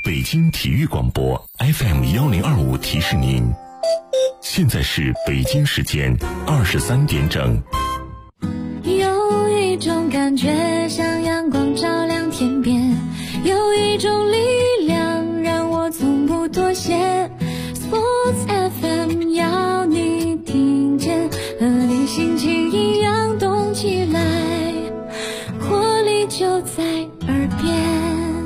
北京体育广播 FM1025提示您，现在是北京时间23点整。 有一种感觉像阳光照亮天边，有一种力量让我从不妥协。 Sports FM 要你听见，和你心情一样动起来，活力就在耳边。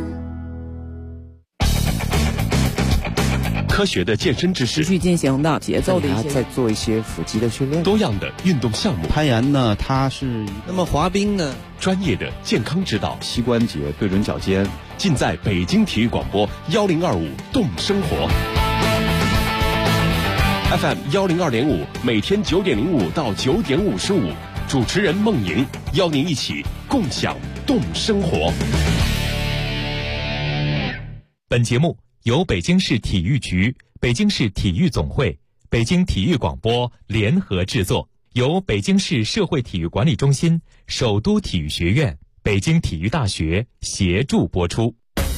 科学的健身知识， 持续进行的节奏的一些， 再做一些腹肌的训练， 多样的运动项目， 攀岩呢，它是那么滑冰呢， 专业的健康指导， 膝关节对准脚尖， 尽在北京体育广播1025动生活 FM102.5，每天9点05到9点55，主持人孟莹邀您一起共享动生活。 本节目由北京市体育局、北京市体育总会、北京体育广播联合制作，由北京市社会体育管理中心、首都体育学院、北京体育大学协助播出。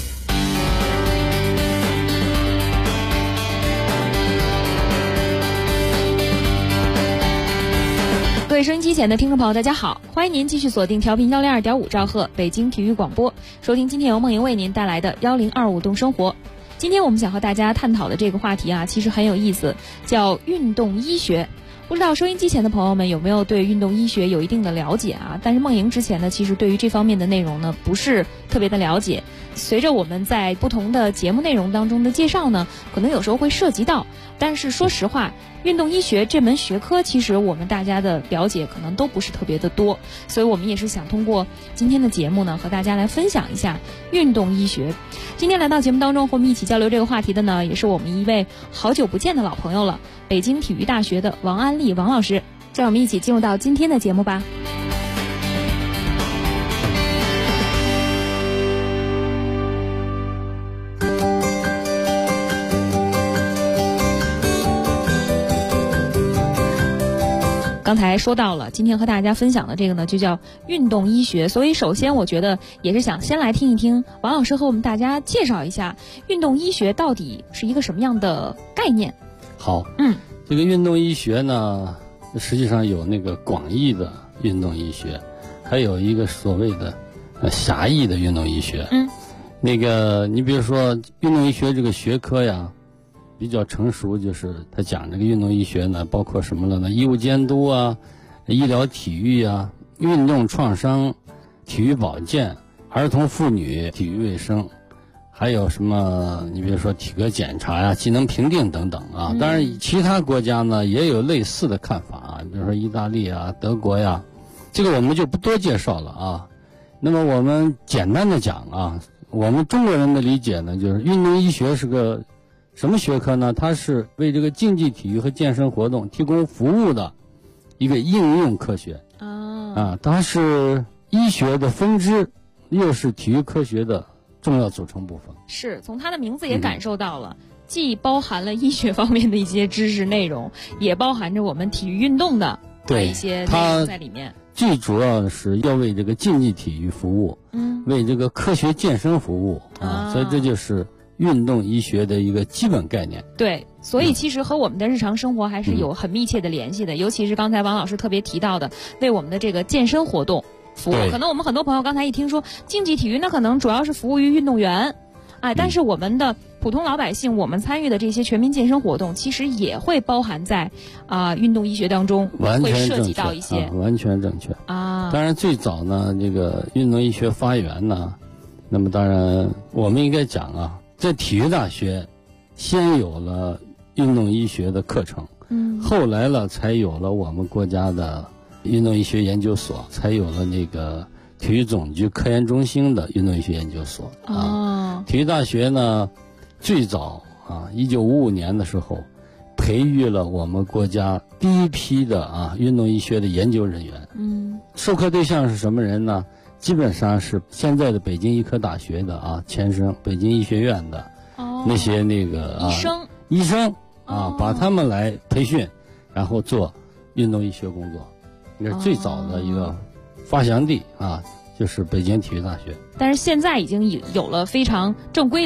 各位收音机前的听众朋友，大家好，欢迎您继续锁定调频102.5兆赫北京体育广播，收听今天由孟莹为您带来的1025动生活。今天我们想和大家探讨的这个话题啊，其实很有意思，叫运动医学。不知道收音机前的朋友们有没有对运动医学有一定的了解啊？但是孟莹之前呢，其实对于这方面的内容呢，不是特别的了解。随着我们在不同的节目内容当中的介绍呢，可能有时候会涉及到。但是说实话，运动医学这门学科，其实我们大家的了解可能都不是特别的多，所以我们也是想通过今天的节目呢，和大家来分享一下运动医学。今天来到节目当中和我们一起交流这个话题的呢，也是我们一位好久不见的老朋友了，北京体育大学的王安丽王老师。让我们一起进入到今天的节目吧。刚才说到了，今天和大家分享的这个呢，就叫运动医学。所以首先我觉得也是想先来听一听王老师和我们大家介绍一下运动医学到底是一个什么样的概念。 好，这个运动医学呢，实际上有那个广义的运动医学，还有一个所谓的狭义的运动医学。那个你比如说运动医学这个学科呀，比较成熟，就是他讲这个运动医学呢，包括什么了呢？医务监督啊，医疗体育啊，运动创伤、体育保健、儿童妇女体育卫生，还有什么？你比如说体格检查呀、技能评定等等啊。当然，其他国家呢也有类似的看法啊，比如说意大利啊、德国呀，这个我们就不多介绍了啊。那么我们简单的讲啊，我们中国人的理解呢，就是运动医学是个什么学科呢？它是为这个竞技体育和健身活动提供服务的一个应用科学它是医学的分支，又是体育科学的重要组成部分。是，从它的名字也感受到了，既包含了医学方面的一些知识内容，也包含着我们体育运动的一些内容在里面。最主要的是要为这个竞技体育服务，为这个科学健身服务所以这就是运动医学的一个基本概念。对，所以其实和我们的日常生活还是有很密切的联系的，尤其是刚才王老师特别提到的，为我们的这个健身活动服务。可能我们很多朋友刚才一听说竞技体育，那可能主要是服务于运动员，但是我们的普通老百姓，我们参与的这些全民健身活动，其实也会包含在运动医学当中，会涉及到一些。完全正确啊！当然，最早呢，这个运动医学发源呢，那么当然我们应该讲啊，在体育大学先有了运动医学的课程，后来了才有了我们国家的运动医学研究所，才有了那个体育总局科研中心的运动医学研究所体育大学呢，最早1955年的时候，培育了我们国家第一批的运动医学的研究人员。授课对象是什么人呢？基本上是现在的北京医科大学的前身，北京医学院的那些那个医生把他们来培训，然后做运动医学工作。那是最早的一个发祥地就是北京体育大学。但是现在已经有了非常正规的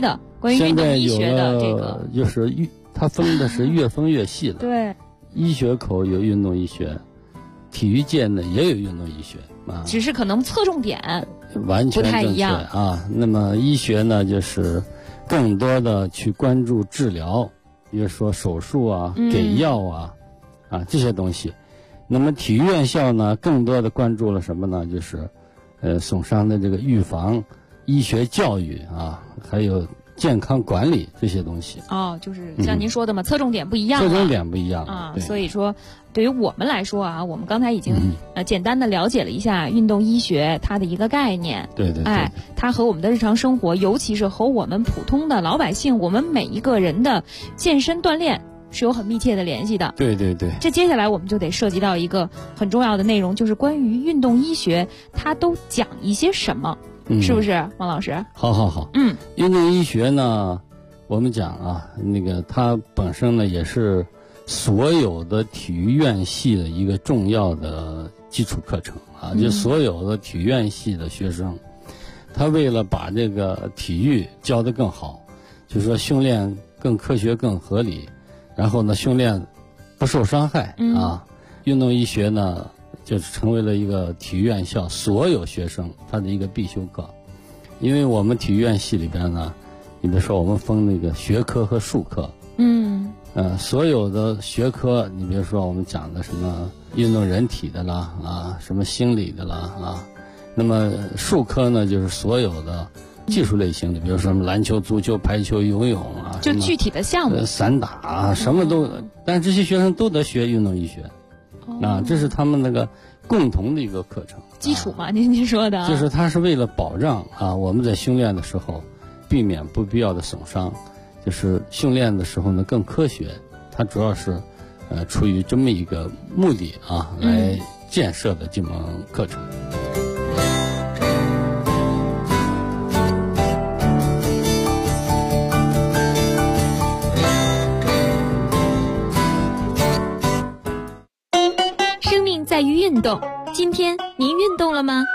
关于运动医学的这个， 就是它分的是越分越细的。 对， 医学口有运动医学，体育界呢也有运动医学啊， 只是可能侧重点完全不太正确一样啊。那么医学呢，就是更多的去关注治疗，比如说手术啊、给药啊这些东西。那么体育院校呢，更多的关注了什么呢？就是损伤的这个预防、医学教育啊，还有健康管理这些东西。 就是像您说的嘛，侧重点不一样了， 侧重点不一样啊。所以说，对于我们来说啊，我们刚才已经简单的了解了一下运动医学它的一个概念。 对。 它和我们的日常生活，尤其是和我们普通的老百姓，我们每一个人的健身锻炼是有很密切的联系的。 对。 这接下来我们就得涉及到一个很重要的内容，就是关于运动医学它都讲一些什么，是不是，王老师？ 好。运动医学呢，我们讲啊，那个它本身呢也是所有的体育院系的一个重要的基础课程啊，就所有的体育院系的学生，他为了把这个体育教得更好，就是说训练更科学、更合理。然后呢，训练不受伤害运动医学呢，就是成为了一个体育院校所有学生他的一个必修课。因为我们体育院系里边呢，你比如说我们分那个学科和术科，所有的学科，你比如说我们讲的什么运动人体的啦什么心理的啦那么术科呢，就是所有的技术类型的，比如说什么篮球、足球、排球、游泳就具体的项目， 散打什么都，但是这些学生都得学运动医学，这是他们那个共同的一个课程基础嘛，您说的， 就是它是为了保障我们在训练的时候避免不必要的损伤，就是训练的时候呢更科学，它主要是出于这么一个目的来建设的这门课程。 在于运动，今天您运动了吗？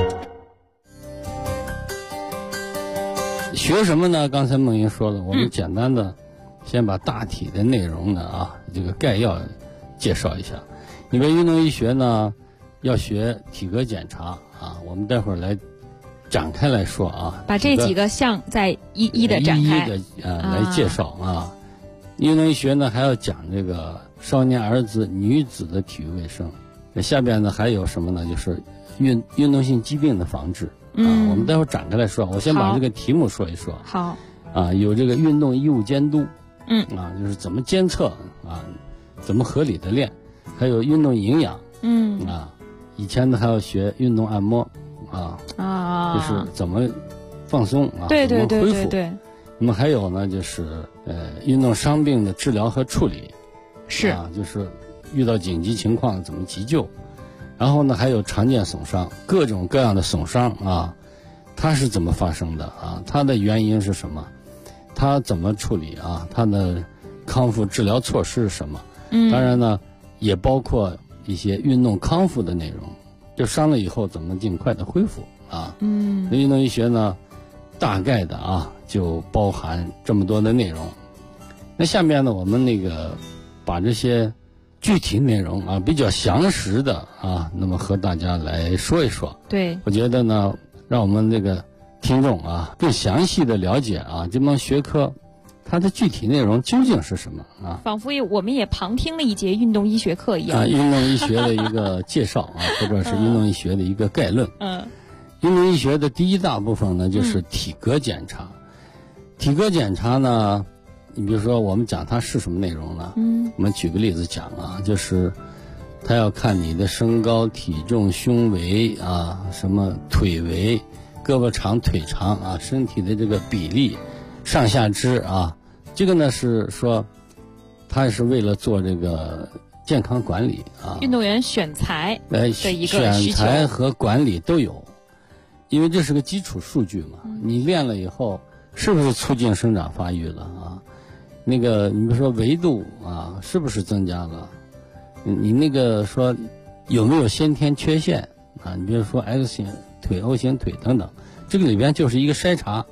学什么呢？刚才梦莹说了，我们简单的先把大体的内容呢这个概要介绍一下。你们运动医学呢要学体格检查我们待会儿来展开来说把这几个项再一一的展开， 一一的来介绍运动医学呢还要讲这个少年儿子、女子的体育卫生。下边呢还有什么呢？就是运动性疾病的防治我们待会儿展开来说。我先把这个题目说一说。 好有这个运动医务监督就是怎么监测怎么合理的练，还有运动营养以前呢还要学运动按摩就是怎么放松对怎么恢复。 对。 那么还有呢就是运动伤病的治疗和处理是就是遇到紧急情况怎么急救，然后呢还有常见损伤，各种各样的损伤它是怎么发生的它的原因是什么，它怎么处理它的康复治疗措施是什么当然呢也包括一些运动康复的内容，就伤了以后怎么尽快的恢复那运动医学呢大概的就包含这么多的内容。那下面呢我们那个把这些具体内容比较详实的那么和大家来说一说。 对， 我觉得呢让我们这个听众更详细的了解这门学科它的具体内容究竟是什么仿佛我们也旁听了一节运动医学课一样运动医学的一个介绍或者是运动医学的一个概论。运动医学的第一大部分呢就是体格检查。体格检查呢，你比如说我们讲它是什么内容呢我们举个例子讲就是他要看你的身高、体重、胸围什么腿围、胳膊长腿长身体的这个比例、上下肢这个呢是说他是为了做这个健康管理运动员选材的一个需求， 选材和管理都有，因为这是个基础数据嘛你练了以后是不是促进生长发育了那个你比如说维度是不是增加了，你那个说有没有先天缺陷你比如说 X 型腿、O 型腿等等，这个里边就是一个筛查。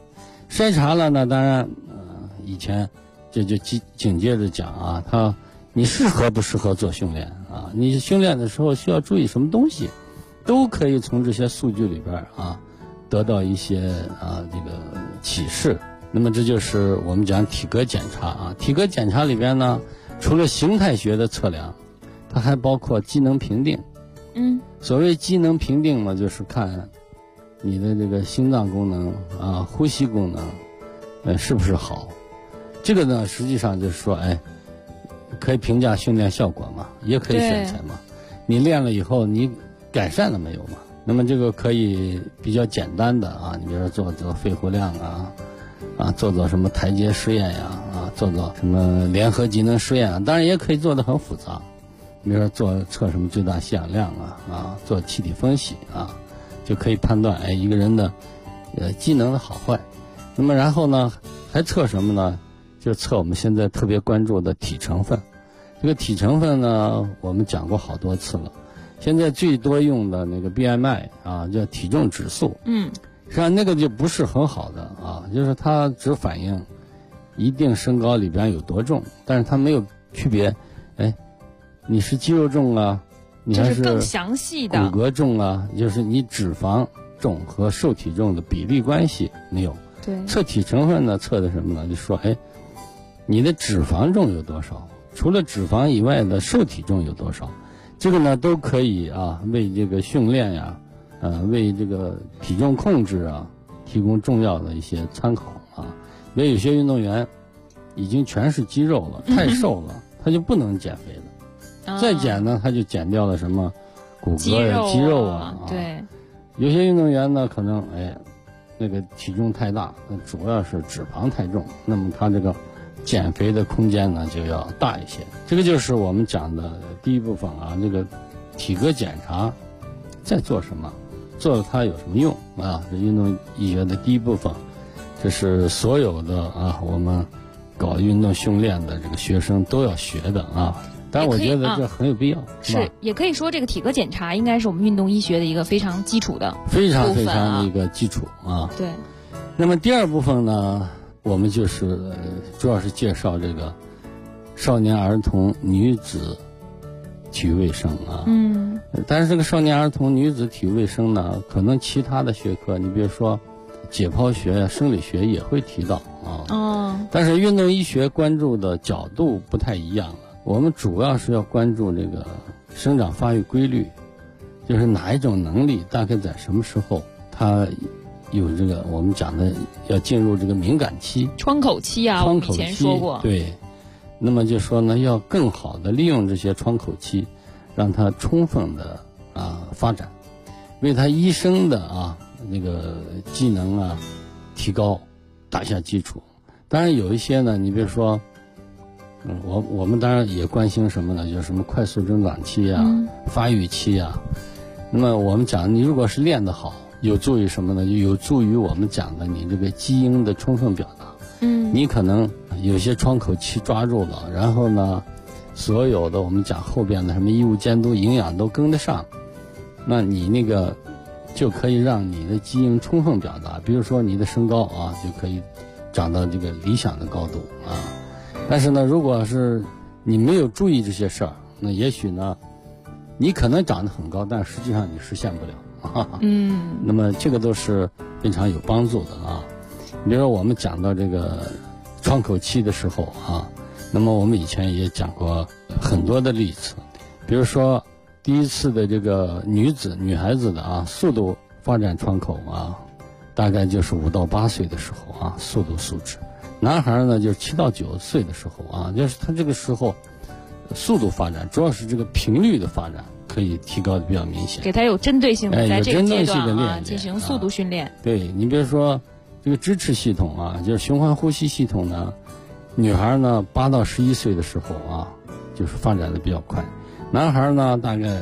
筛查了呢，当然以前这就紧接着讲啊，你适合不适合做训练啊？你训练的时候需要注意什么东西，都可以从这些数据里边得到一些这个启示。那么这就是我们讲体格检查体格检查里边呢，除了形态学的测量，它还包括机能评定。所谓机能评定嘛，就是看你的这个心脏功能呼吸功能是不是好。这个呢实际上就是说可以评价训练效果嘛，也可以选材嘛。你练了以后你改善了没有嘛？那么这个可以比较简单的你比如说做肺活量做什么台阶实验做什么联合机能实验当然也可以做得很复杂。比如说测什么最大吸氧量做气体分析就可以判断一个人的机能的好坏。那么然后呢还测什么呢？就测我们现在特别关注的体成分。这个体成分呢我们讲过好多次了，现在最多用的那个 BMI 叫体重指数。实际上那个就不是很好的就是它只反映一定身高里边有多重，但是它没有区别你是肌肉重你还是更详细的骨骼重就是你脂肪重和受体重的比例关系没有。 对， 测体成分呢测的什么呢？就说你的脂肪重有多少，除了脂肪以外的受体重有多少，这个呢都可以为这个训练为这个体重控制提供重要的一些参考因为有些运动员已经全是肌肉了，太瘦了他就不能减肥了再减呢他就减掉了什么骨骼肌肉对， 有些运动员呢可能那个体重太大，主要是脂肪太重，那么他这个减肥的空间呢就要大一些。这个就是我们讲的第一部分这个体格检查在做什么，做了它有什么用这运动医学的第一部分，这是所有的我们搞运动训练的这个学生都要学的但是我觉得这很有必要， 是也可以说这个体格检查应该是我们运动医学的一个非常基础的非常非常的一个基础对。 那么第二部分呢，我们就是主要是介绍这个少年儿童女子体育卫生但是这个少年儿童女子体育卫生呢，可能其他的学科，你比如说解剖学生理学也会提到但是运动医学关注的角度不太一样了。我们主要是要关注这个生长发育规律，就是哪一种能力大概在什么时候它有这个我们讲的要进入这个敏感期窗口期我们以前说过。 对，那么就说呢要更好的利用这些窗口期，让它充分的发展，为他一生的那个技能提高打下基础。当然有一些呢，你比如说我们当然也关心什么呢？就是什么快速增长期发育期那么我们讲，你如果是练得好，有助于什么呢？有助于我们讲的你这个基因的充分表达。你可能有些窗口期抓住了，然后呢，所有的我们讲后边的什么医务监督、营养都跟得上，那你那个就可以让你的基因充分表达。比如说你的身高就可以长到这个理想的高度但是呢，如果是你没有注意这些事儿，那也许呢，你可能长得很高，但实际上你实现不了那么这个都是非常有帮助的比如说我们讲到这个窗口期的时候那么我们以前也讲过很多的例子，比如说第一次的这个女孩子的速度发展窗口大概就是5到8岁的时候速度素质。男孩呢就是7到9岁的时候就是他这个时候速度发展，主要是这个频率的发展可以提高的比较明显， 给他有针对性的在这个阶段进行速度训练。 对，你比如说这个支持系统就是循环呼吸系统呢，女孩呢8到11岁的时候就是发展的比较快，男孩呢大概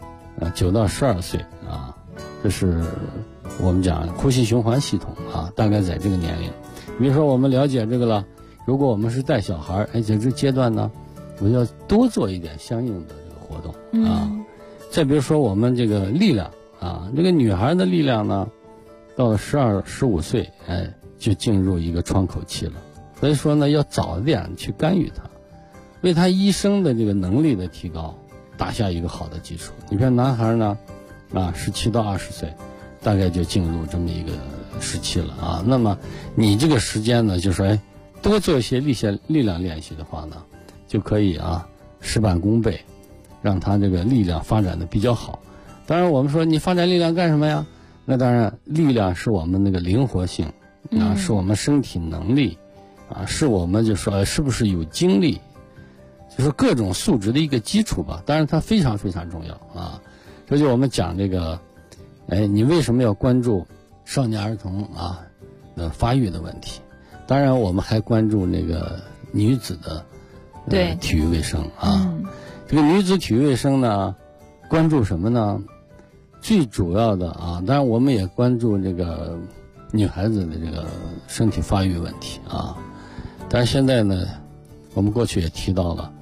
9到12岁这是我们讲呼吸循环系统大概在这个年龄。比如说我们了解这个了，如果我们是带小孩在这阶段呢，我们要多做一点相应的这个活动再比如说我们这个力量这个女孩的力量呢，到了12、15岁就进入一个窗口期了。所以说呢，要早点去干预它，为他一生的这个能力的提高打下一个好的基础。你看男孩呢，17到20岁大概就进入这么一个时期了啊。那么你这个时间呢，就是多做一些力量练习的话呢，就可以事半功倍，让他这个力量发展的比较好。当然我们说你发展力量干什么呀？那当然力量是我们那个灵活性是我们身体能力是我们就说是不是有精力，就是各种素质的一个基础吧。当然它非常非常重要啊。这就我们讲这个你为什么要关注少年儿童的发育的问题？当然我们还关注那个女子的体育卫生这个女子体育卫生呢，关注什么呢？最主要的当然我们也关注这个女孩子的这个身体发育问题但是现在呢，我们过去也提到了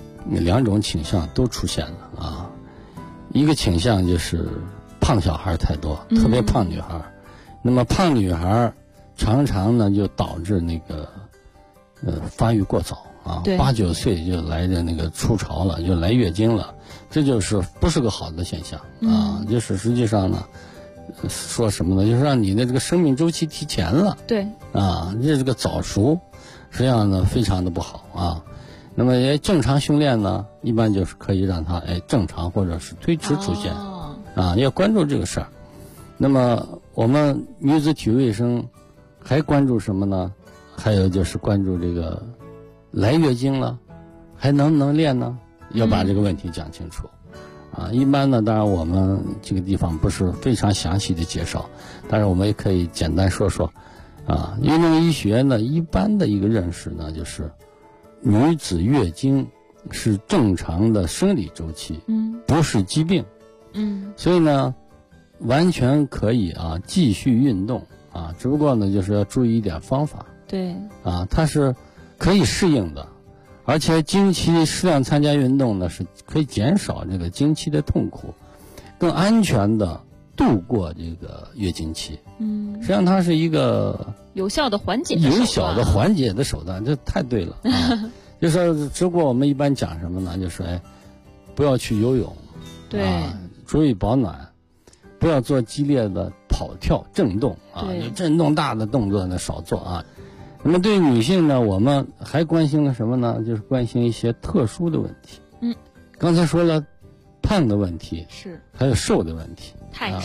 2种倾向都出现了一个倾向就是胖小孩太多，特别胖女孩。那么胖女孩常常呢就导致那个发育过早8、9岁就来着那个初潮了，就来月经了，这就是不是个好的现象就是实际上呢说什么呢？就是让你的这个生命周期提前了， 对这是个早熟，实际上呢非常的不好那么也正常训练呢，一般就是可以让它正常或者是推迟出现要关注这个事儿。那么我们女子体育卫生还关注什么呢？还有就是关注这个来月经了还能不能练呢？要把这个问题讲清楚一般呢，当然我们这个地方不是非常详细的介绍，但是我们也可以简单说说运动医学呢一般的一个认识呢，就是女子月经是正常的生理周期不是疾病所以呢完全可以继续运动只不过呢就是要注意一点方法。 对它是可以适应的，而且经期适量参加运动呢是可以减少这个经期的痛苦，更安全的度过这个月经期实际上它是一个有效的缓解的手段这太对了就是只不过我们一般讲什么呢？就是不要去游泳， 对注意保暖，不要做激烈的跑跳震动就震动大的动作呢少做那么对女性呢，我们还关心了什么呢？就是关心一些特殊的问题刚才说了胖的问题是， 还有瘦的问题太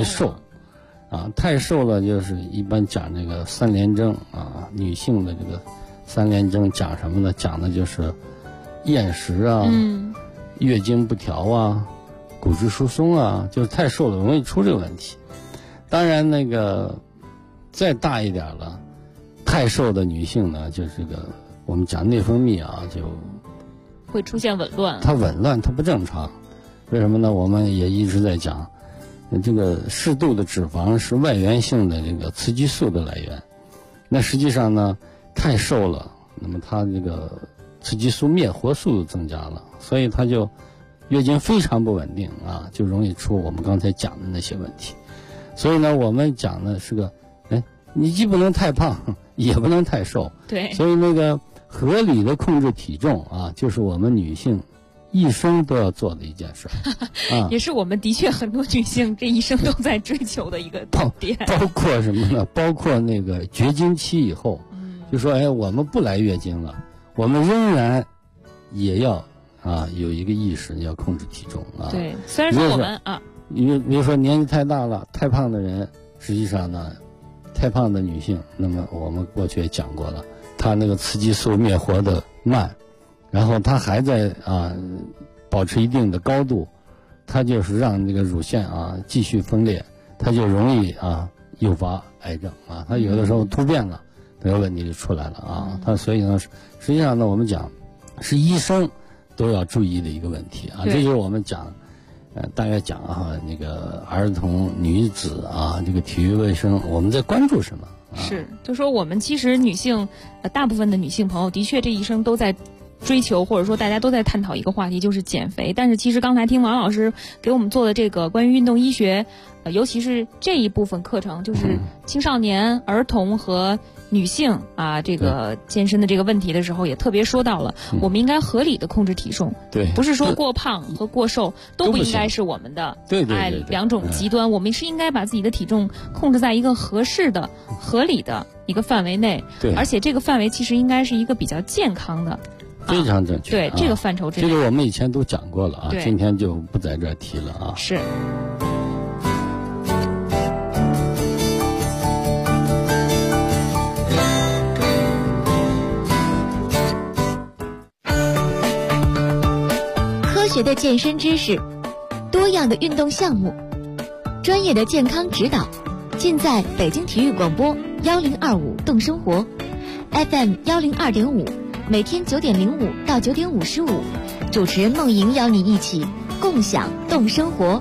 瘦了就是一般讲这个3联征女性的这个3联征讲什么呢？讲的就是厌食月经不调骨质疏松就是太瘦了容易出这个问题。当然那个再大一点了，太瘦的女性呢，就是这个我们讲内分泌就会出现紊乱， 它紊乱它不正常。为什么呢？我们也一直在讲这个适度的脂肪是外源性的这个雌激素的来源。那实际上呢太瘦了，那么它这个雌激素灭活速度增加了，所以它就月经非常不稳定就容易出我们刚才讲的那些问题。所以呢我们讲的是个你既不能太胖也不能太瘦， 对， 所以那个合理的控制体重就是我们女性一生都要做的一件事也是我们的确很多女性这一生都在追求的一个点包括什么呢？包括那个绝经期以后就说我们不来月经了，我们仍然也要有一个意识要控制体重对，虽然说我们比如说年纪太大了太胖的人，实际上呢太胖的女性，那么我们过去也讲过了，她那个雌激素灭活的慢，然后她还在保持一定的高度，它就是让那个乳腺继续分裂，它就容易诱发癌症它有的时候突变了，这个问题就出来了它所以呢实际上呢我们讲是医生都要注意的一个问题这就是我们讲大概讲那个儿童女子这个体育卫生我们在关注什么是就说我们其实女性大部分的女性朋友的确这一生都在追求，或者说大家都在探讨一个话题，就是减肥。但是其实刚才听王老师给我们做的这个关于运动医学，尤其是这一部分课程，就是青少年、儿童和女性啊，这个健身的这个问题的时候，也特别说到了，我们应该合理的控制体重， 对， 不是说过胖和过瘦都不应该是我们的两种极端，我们是应该把自己的体重控制在一个合适的、合理的一个范围内， 对， 而且这个范围其实应该是一个比较健康的。 非常正确， 对这个范畴之内， 这个我们以前都讲过了啊，今天就不在这儿提了啊。 是。 科学的健身知识，多样的运动项目，专业的健康指导，尽在北京体育广播1025动生活 FM 102.5。每天9:05到9:55，主持人梦莹邀你一起共享动生活。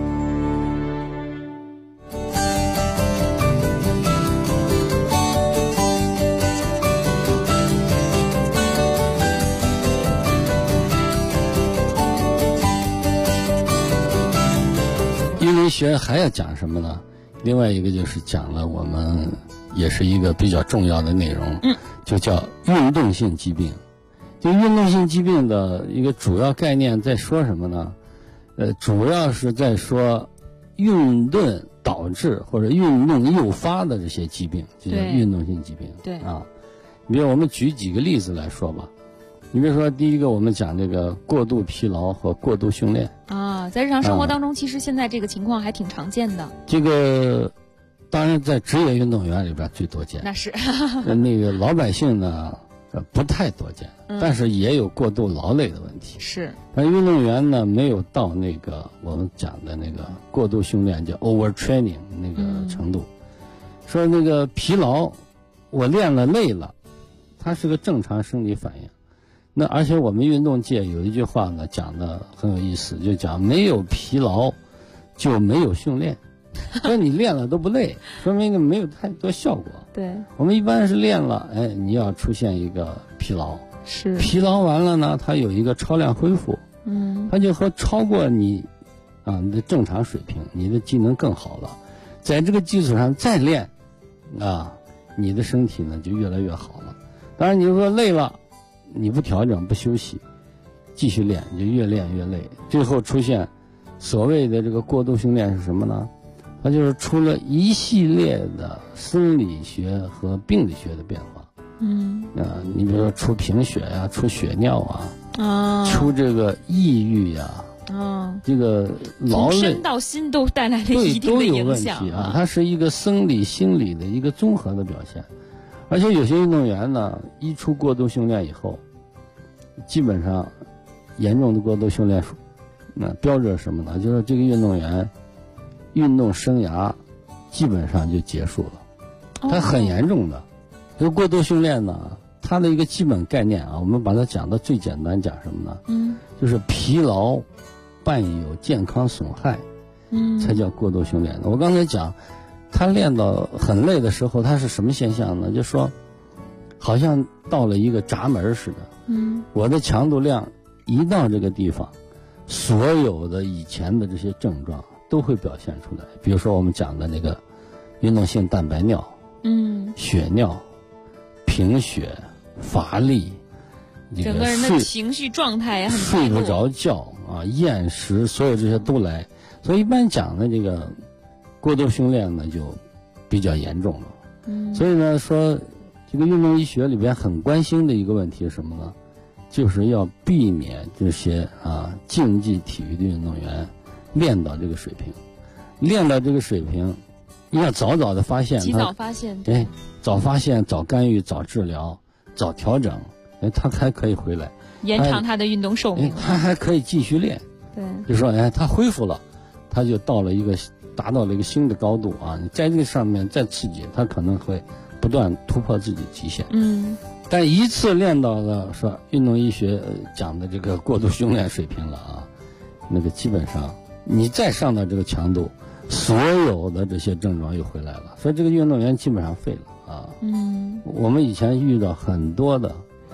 运动医学还要讲什么呢？另外一个就是讲了我们也是一个比较重要的内容，就叫运动性疾病。就运动性疾病的一个主要概念在说什么呢？主要是在说运动导致或者运动诱发的这些疾病，就叫运动性疾病。 对啊， 比如我们举几个例子来说吧。你比如说，第一个我们讲这个过度疲劳和过度训练啊，在日常生活当中，其实现在这个情况还挺常见的。 这个当然在职业运动员里边最多见， 那是那个老百姓呢不太多见，但是也有过度劳累的问题。 是， 但运动员呢没有到那个我们讲的那个过度训练叫 overtraining 那个程度。说那个疲劳，我练了累了，它是个正常生理反应。那而且我们运动界有一句话呢讲的很有意思，就讲没有疲劳就没有训练。说你练了都不累，说明没有太多效果。 对，我们一般是练了，你要出现一个疲劳， 是疲劳完了呢，它有一个超量恢复，它就和超过你的正常水平，你的技能更好了，在这个基础上再练，你的身体呢就越来越好了。当然你说累了，你不调整不休息，继续练，你就越练越累，最后出现所谓的这个过度训练是什么呢？它就是出了一系列的生理学和病理学的变化。你比如说出贫血呀，出血尿出这个抑郁呀，这个劳累，从身到心都带来了一定的影响。 都有问题它是一个生理心理的一个综合的表现。而且有些运动员呢，一出过度训练以后，基本上严重的过度训练，标志是什么呢？就是这个运动员运动生涯基本上就结束了，它很严重的。这个过度训练呢，它的一个基本概念我们把它讲的最简单，讲什么呢？就是疲劳伴有健康损害，才叫过度训练的。我刚才讲，他练到很累的时候，他是什么现象呢？就说好像到了一个闸门似的，我的强度量一到这个地方，所有的以前的这些症状都会表现出来。比如说我们讲的那个运动性蛋白尿，血尿、贫血、乏力， 整个人的情绪状态也很睡不着觉厌食，所有这些都来。所以一般讲的这个过度训练呢就比较严重了。所以呢说这个运动医学里边很关心的一个问题是什么呢？就是要避免这些竞技体育的运动员练到这个水平，练到这个水平，你要早早的发现， 及早发现， 早发现、早干预、早治疗、早调整，他还可以回来， 延长他的运动寿命， 他还可以继续练。 对， 就说他恢复了，他就达到了一个新的高度你在这个上面再刺激，他可能会不断突破自己极限。但一次练到了说运动医学讲的这个过度训练水平了那个基本上你再上到这个强度，所有的这些症状又回来了，所以这个运动员基本上废了我们以前遇到很多的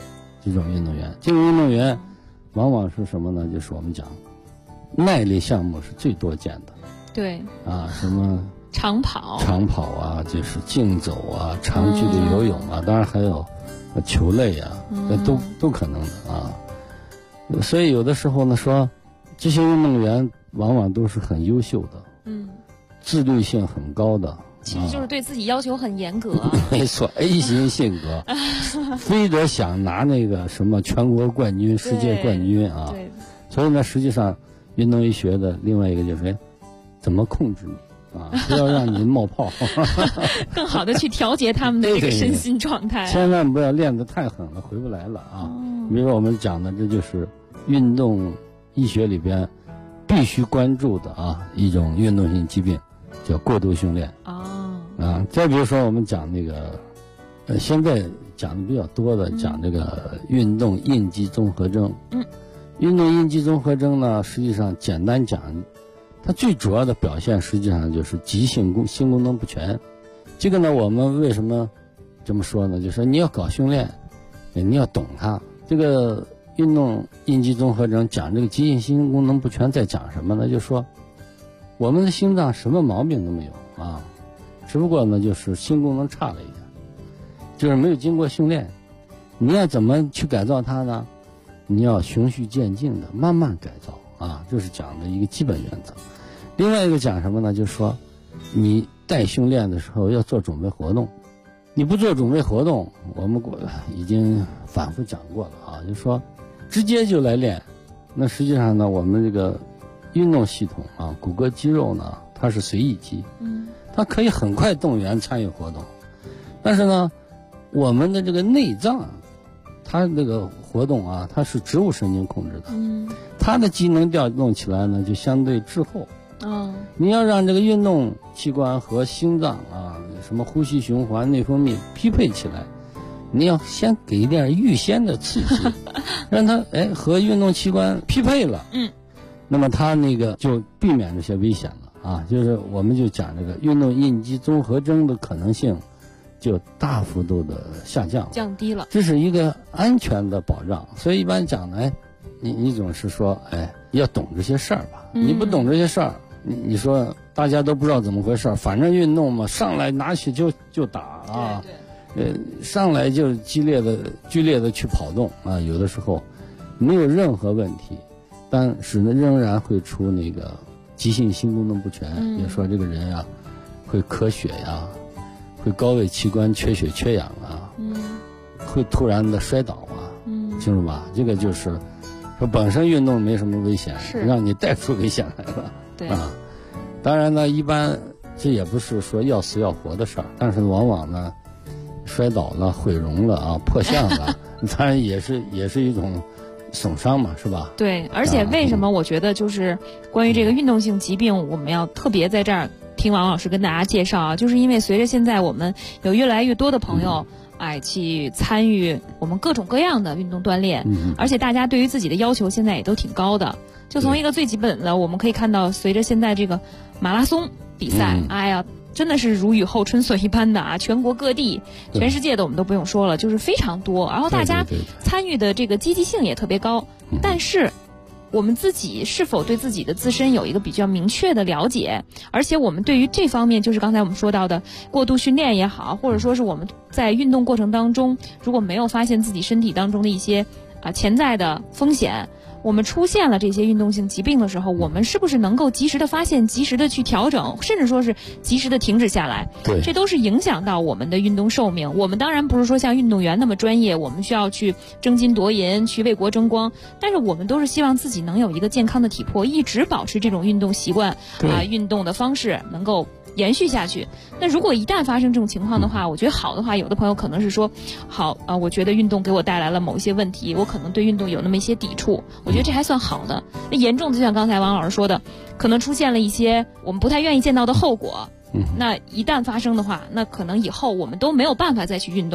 这种运动员。这种运动员往往是什么呢？就是我们讲耐力项目是最多见的。 对啊，什么长跑啊，就是竞走啊，长距离游泳啊，当然还有球类啊，都可能的啊。所以有的时候呢，说这些运动员往往都是很优秀的，自律性很高的， 其实就是对自己要求很严格。 没错 ，A 型性格，非得想拿那个什么全国冠军、世界冠军啊。对。所以呢，实际上运动医学的另外一个就是怎么控制你啊，不要让你冒泡， 更好的去调节他们的这个身心状态。 千万不要练得太狠了，回不来了啊。比如说我们讲的，这就是运动医学里边必须关注的啊一种运动性疾病，叫过度训练。再比如说我们讲那个，现在讲的比较多的，讲这个运动应激综合征。运动应激综合征呢，实际上简单讲，它最主要的表现实际上就是急性心功能不全。这个呢，我们为什么这么说呢？就是说你要搞训练，你要懂它。这个运动应激综合征讲这个急性心功能不全，在讲什么呢？就是说我们的心脏什么毛病都没有啊，只不过呢就是心功能差了一点，就是没有经过训练。你要怎么去改造它呢？你要循序渐进的慢慢改造啊，这是讲的一个基本原则。另外一个讲什么呢？就是说你带训练的时候要做准备活动，你不做准备活动，我们已经反复讲过了啊，就是说直接就来练，那实际上呢，我们这个运动系统啊，骨骼肌肉呢，它是随意肌，它可以很快动员参与活动，但是呢，我们的这个内脏，它这个活动啊，它是植物神经控制的，它的机能调动起来呢，就相对滞后。你要让这个运动器官和心脏啊，什么呼吸循环、内分泌匹配起来，你要先给一点预先的刺激，让它和运动器官匹配了，那么它那个就避免这些危险了啊。就是我们就讲这个运动应激综合征的可能性就大幅度的下降低了， 这是一个安全的保障。所以一般讲呢，你总是说要懂这些事儿吧，你不懂这些事儿，你说大家都不知道怎么回事，反正运动嘛，上来拿起就打啊，上来就剧烈的去跑动啊，有的时候没有任何问题，但是呢仍然会出那个急性心功能不全，比如说这个人啊会咳血呀，会高位器官缺血缺氧啊，会突然的摔倒啊，清楚吧？这个就是说本身运动没什么危险，让你带出危险来了。对啊，当然呢，一般这也不是说要死要活的事儿，但是往往呢，摔倒了、毁容了啊、破相了，当然也是一种损伤嘛，是吧？ 对，而且为什么我觉得就是关于这个运动性疾病，我们要特别在这儿听王老师跟大家介绍啊，就是因为随着现在我们有越来越多的朋友去参与我们各种各样的运动锻炼，而且大家对于自己的要求现在也都挺高的。就从一个最基本的，我们可以看到，随着现在这个马拉松比赛，真的是如雨后春笋一般的啊！全国各地、全世界的我们都不用说了，就是非常多。然后大家参与的这个积极性也特别高，但是我们自己是否对自己的自身有一个比较明确的了解？而且我们对于这方面，就是刚才我们说到的过度训练也好，或者说是我们在运动过程当中，如果没有发现自己身体当中的一些潜在的风险，我们出现了这些运动性疾病的时候，我们是不是能够及时的发现、及时的去调整，甚至说是及时的停止下来？ 对， 这都是影响到我们的运动寿命。我们当然不是说像运动员那么专业，我们需要去争金夺银、去为国争光，但是我们都是希望自己能有一个健康的体魄，一直保持这种运动习惯运动的方式能够延续下去。那如果一旦发生这种情况的话，我觉得好的话，有的朋友可能是说，我觉得运动给我带来了某一些问题，我可能对运动有那么一些抵触，我觉得这还算好的。那严重的就像刚才王老师说的，可能出现了一些我们不太愿意见到的后果。那一旦发生的话，那可能以后我们都没有办法再去运动了。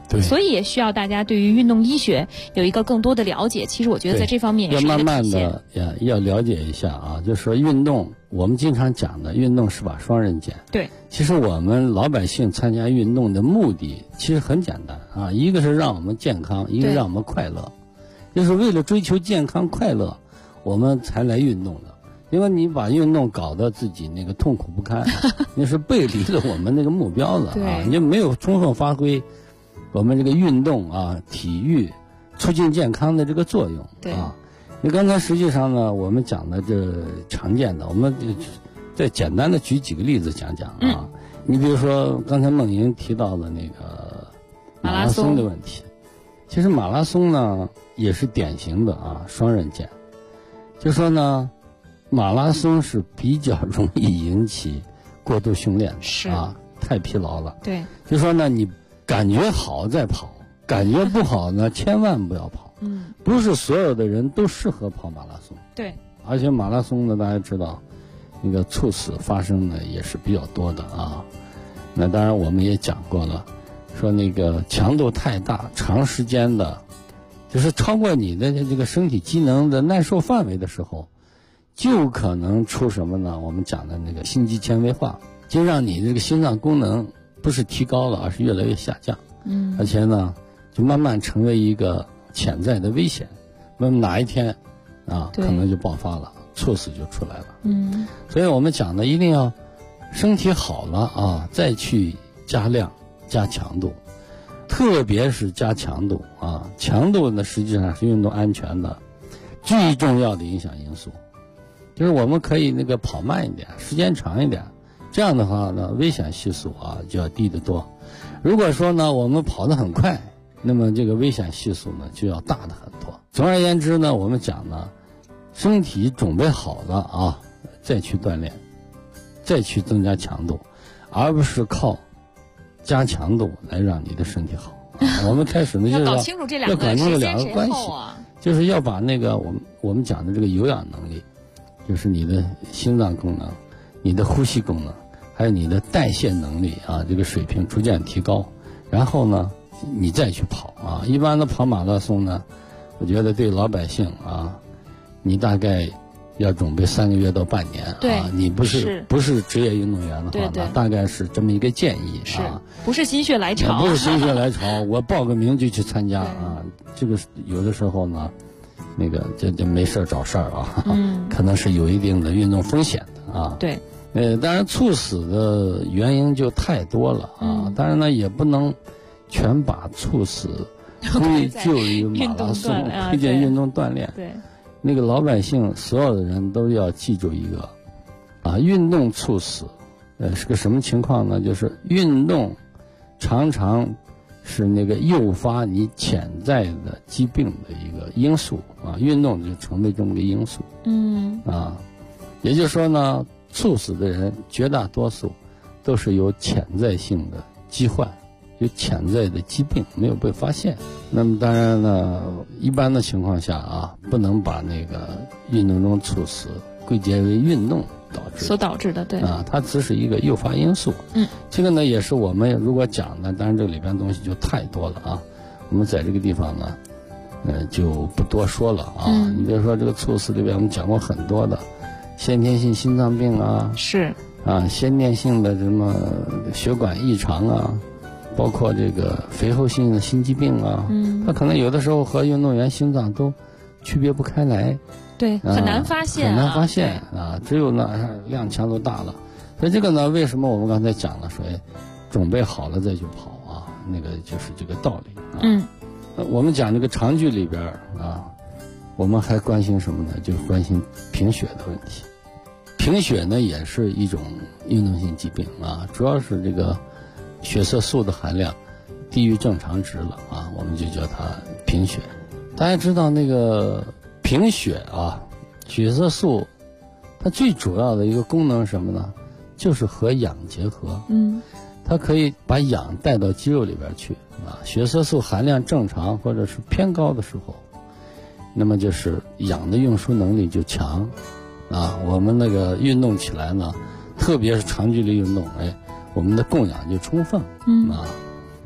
对， 所以也需要大家对于运动医学有一个更多的了解。其实我觉得在这方面也是一个要慢慢体现的要了解一下啊，就是说运动，我们经常讲的运动是把双刃剑。 对， 其实我们老百姓参加运动的目的其实很简单啊，一个是让我们健康，一个让我们快乐，就是为了追求健康快乐，我们才来运动的。因为你把运动搞得自己那个痛苦不堪，那是背离了我们那个目标的啊，你就没有充分发挥我们这个运动啊、体育促进健康的这个作用。 对啊，你刚才实际上呢，我们讲的这常见的，我们再简单的举几个例子讲讲啊。你比如说刚才梦莹提到的那个马拉松的问题，其实马拉松呢也是典型的啊双刃剑，就说呢。马拉松是比较容易引起过度训练的， 是啊，太疲劳了。 对， 就说呢，你感觉好再跑，感觉不好呢，千万不要跑。不是所有的人都适合跑马拉松。 对， 而且马拉松呢，大家知道，那个猝死发生的也是比较多的啊。那当然我们也讲过了，说那个强度太大，长时间的，就是超过你的这个身体机能的耐受范围的时候。就可能出什么呢？我们讲的那个心肌纤维化，就让你这个心脏功能不是提高了，而是越来越下降。而且呢，就慢慢成为一个潜在的危险。那么哪一天啊，可能就爆发了，猝死就出来了。所以我们讲的一定要身体好了啊，再去加量、加强度，特别是加强度啊。强度呢，实际上是运动安全的最重要的影响因素。就是我们可以那个跑慢一点，时间长一点，这样的话呢，危险系数啊就要低得多。如果说呢，我们跑得很快，那么这个危险系数呢就要大得很多。总而言之呢，我们讲呢，身体准备好了啊，再去锻炼，再去增加强度，而不是靠加强度来让你的身体好。我们开始呢就是要搞清楚这两个关系，就是要把那个我们讲的这个有氧能力。就是你的心脏功能、你的呼吸功能，还有你的代谢能力啊，这个水平逐渐提高，然后呢，你再去跑啊。一般的跑马拉松呢，我觉得对老百姓啊，你大概要准备3个月到半年啊。你不是职业运动员的话呢，大概是这么一个建议啊。 不是心血来潮？ 不是心血来潮，我报个名就去参加啊。这个有的时候呢。那个就没事找事儿啊，可能是有一定的运动风险的啊。 对， 当然猝死的原因就太多了啊。当然呢，也不能全把猝死归咎于马拉松，推荐运动锻炼。 对， 那个老百姓所有的人都要记住一个啊，运动猝死，是个什么情况呢？就是运动常常。是那个诱发你潜在的疾病的一个因素啊，运动就成为这么个因素。也就是说呢，猝死的人绝大多数都是有潜在性的疾患，有潜在的疾病没有被发现。那么当然呢，一般的情况下啊，不能把那个运动中猝死归结为运动所导致的，对啊，它只是一个诱发因素。这个呢也是我们如果讲呢，当然这里边东西就太多了啊，我们在这个地方呢，就不多说了啊。你比如说这个猝死里边，我们讲过很多的先天性心脏病啊， 是啊，先天性的什么血管异常啊，包括这个肥厚性的心肌病啊，它可能有的时候和运动员心脏都区别不开来。 对，很难发现， 很难发现啊！只有呢量强度大了，所以这个呢，为什么我们刚才讲了说，准备好了再去跑啊？那个就是这个道理啊。我们讲这个长距里边啊，我们还关心什么呢？就关心贫血的问题。贫血呢也是一种运动性疾病啊，主要是这个血色素的含量低于正常值了啊，我们就叫它贫血。大家知道那个。贫血啊，血色素它最主要的一个功能是什么呢？就是和氧结合。它可以把氧带到肌肉里边去啊。血色素含量正常或者是偏高的时候，那么就是氧的运输能力就强啊。我们那个运动起来呢，特别是长距离运动，我们的供氧就充分啊。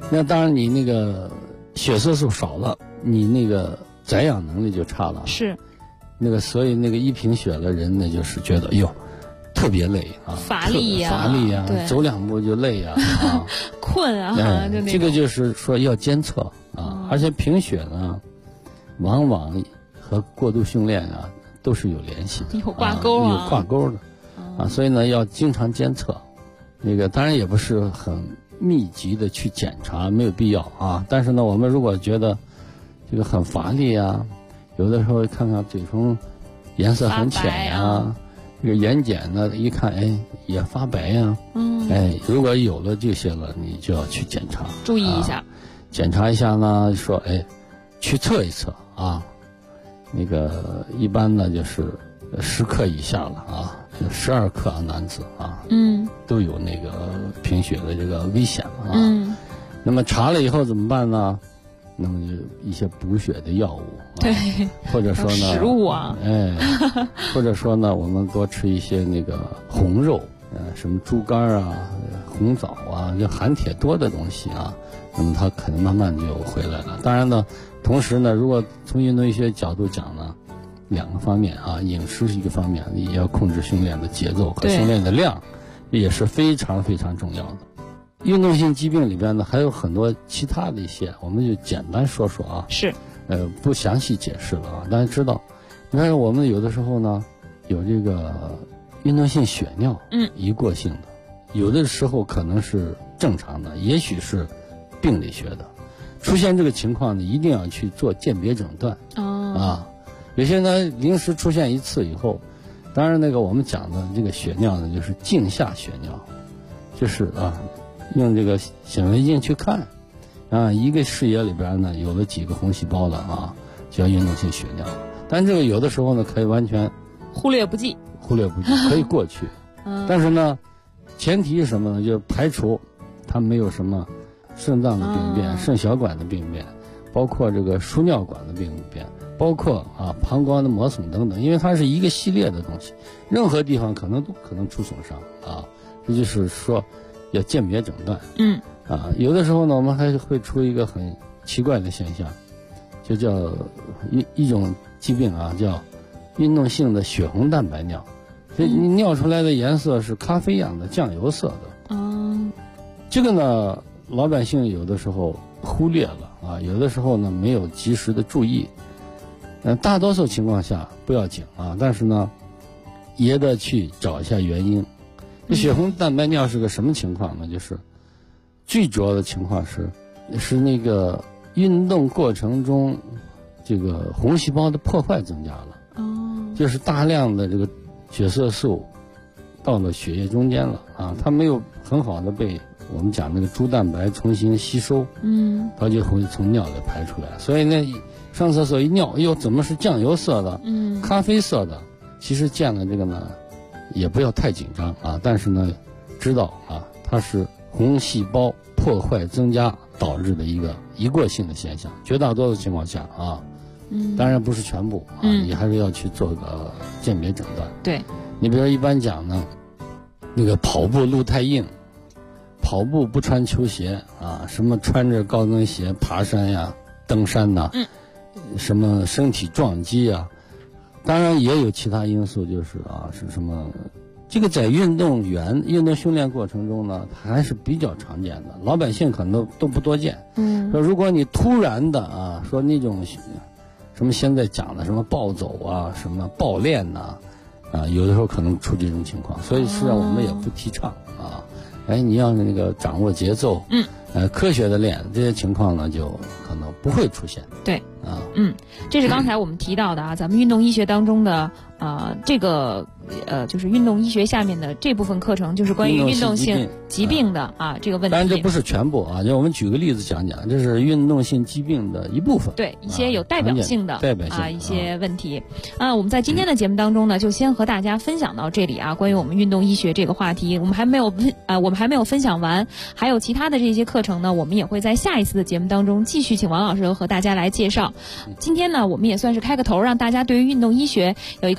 那当然你那个血色素少了，你那个载氧能力就差了。 是。 那个所以那个一贫血的人呢，就是觉得哟特别累啊， 乏力呀， 乏力呀，走2步就累呀，啊， 困啊，就那这个就是说要监测啊，而且贫血呢，往往和过度训练啊都是有联系的， 有挂钩啊， 有挂钩的啊，所以呢要经常监测。那个当然也不是很密集的去检查，没有必要啊。但是呢，我们如果觉得这个很乏力啊，有的时候看看嘴唇颜色很浅呀，这个眼睑呢一看也发白呀，如果有了这些了，你就要去检查， 注意一下， 检查一下呢，说去测一测啊，那个一般呢就是10克以下了啊，就12克男子啊，都有那个贫血的这个危险了啊。那么查了以后怎么办呢？那么就一些补血的药物， 对， 或者说呢食物啊， 或者说呢，我们多吃一些那个红肉，什么猪肝啊、红枣啊，就含铁多的东西啊，那么它可能慢慢就回来了。当然呢，同时呢，如果从运动医学角度讲呢，2个方面啊，饮食是一个方面，也要控制训练的节奏和训练的量，也是非常非常重要的。运动性疾病里边呢，还有很多其他的一些，我们就简单说说啊。 是。 不详细解释了啊，大家知道，你看我们有的时候呢，有这个运动性血尿，一过性的，有的时候可能是正常的，也许是病理学的。出现这个情况呢，一定要去做鉴别诊断。有些呢临时出现一次以后，当然那个我们讲的这个血尿呢，就是镜下血尿，就是用这个显微镜去看，一个视野里边呢有了几个红细胞了啊，叫运动性血尿。但这个有的时候呢可以完全忽略不计， 可以过去。但是呢，前提是什么呢？就是排除它没有什么肾脏的病变、肾小管的病变，包括这个输尿管的病变，包括膀胱的磨损等等，因为它是一个系列的东西，任何地方都可能出损伤啊。这就是说要鉴别诊断。有的时候呢，我们还会出一个很奇怪的现象，就叫一种疾病啊，叫运动性的血红蛋白尿。所以你尿出来的颜色是咖啡样的酱油色的。这个呢，老百姓有的时候忽略了啊，有的时候呢没有及时的注意。大多数情况下不要紧啊，但是呢，也得去找一下原因。这血红蛋白尿是个什么情况呢？就是最主要的情况是那个运动过程中这个红细胞的破坏增加了。就是大量的这个血色素到了血液中间了啊，它没有很好的被我们讲那个猪蛋白重新吸收，它就会从尿里排出来。所以呢，上厕所一尿，怎么是酱油色的，咖啡色的？其实见了这个呢，也不要太紧张啊，但是呢，知道它是红细胞破坏增加导致的一个一过性的现象，绝大多数情况下当然不是全部你还是要去做个鉴别诊断。 对， 你比如一般讲呢，那个跑步路太硬，跑步不穿球鞋什么穿着高跟鞋爬山呀、登山呐，什么身体撞击啊，当然也有其他因素，就是是什么。这个在运动训练过程中呢，还是比较常见的，老百姓可能都不多见。说如果你突然的说那种什么现在讲的什么暴走什么暴练有的时候可能出这种情况，所以实际上我们也不提倡你要那个掌握节奏，科学的练，这些情况呢就可能不会出现。 对，这是刚才我们提到的咱们运动医学当中的这个就是运动医学下面的这部分课程，就是关于运动性疾病的这个问题。 当然这不是全部就我们举个例子讲讲，这是运动性疾病的一部分。 对，一些有代表性的一些问题。我们在今天的节目当中呢，就先和大家分享到这里关于我们运动医学这个话题，我们还没有分享完，还有其他的这些课程呢，我们也会在下一次的节目当中继续请王老师和大家来介绍。今天呢，我们也算是开个头，让大家对于运动医学有一个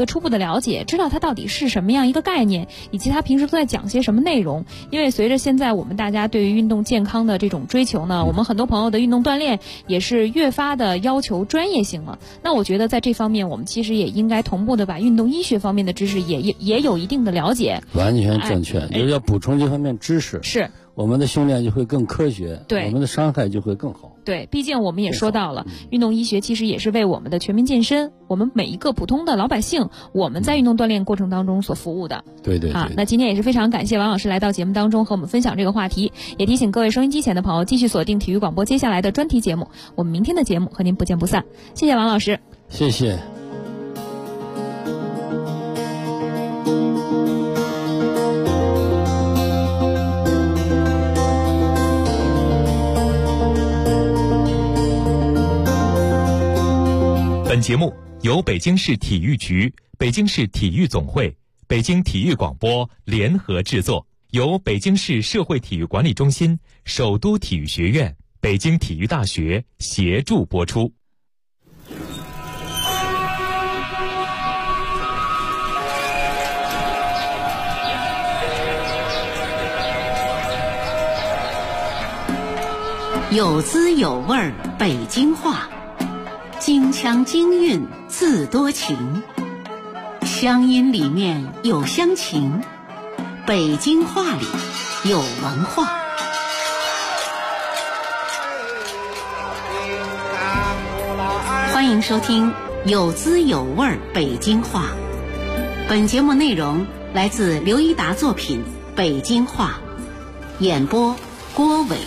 初步的了解，知道它到底是什么样一个概念，以及它平时都在讲些什么内容。因为随着现在我们大家对于运动健康的这种追求呢，我们很多朋友的运动锻炼也是越发的要求专业性了。那我觉得在这方面，我们其实也应该同步的把运动医学方面的知识也有一定的了解。 完全正确，就是要补充这方面知识。 是。 我们的训练就会更科学， 对， 我们的伤害就会更好。 对，毕竟我们也说到了，运动医学其实也是为我们的全民健身，我们每一个普通的老百姓，我们在运动锻炼过程当中所服务的。 对对对。 那今天也是非常感谢王老师来到节目当中和我们分享这个话题，也提醒各位收音机前的朋友继续锁定体育广播接下来的专题节目，我们明天的节目和您不见不散。谢谢王老师。 谢谢。 本节目由北京市体育局、北京市体育总会、北京体育广播联合制作，由北京市社会体育管理中心、首都体育学院、北京体育大学协助播出。 有滋有味儿北京话，京腔京韵字多情，乡音里面有乡情，北京话里有文化。欢迎收听有滋有味儿北京话。本节目内容来自刘一达作品《北京话》，演播郭伟。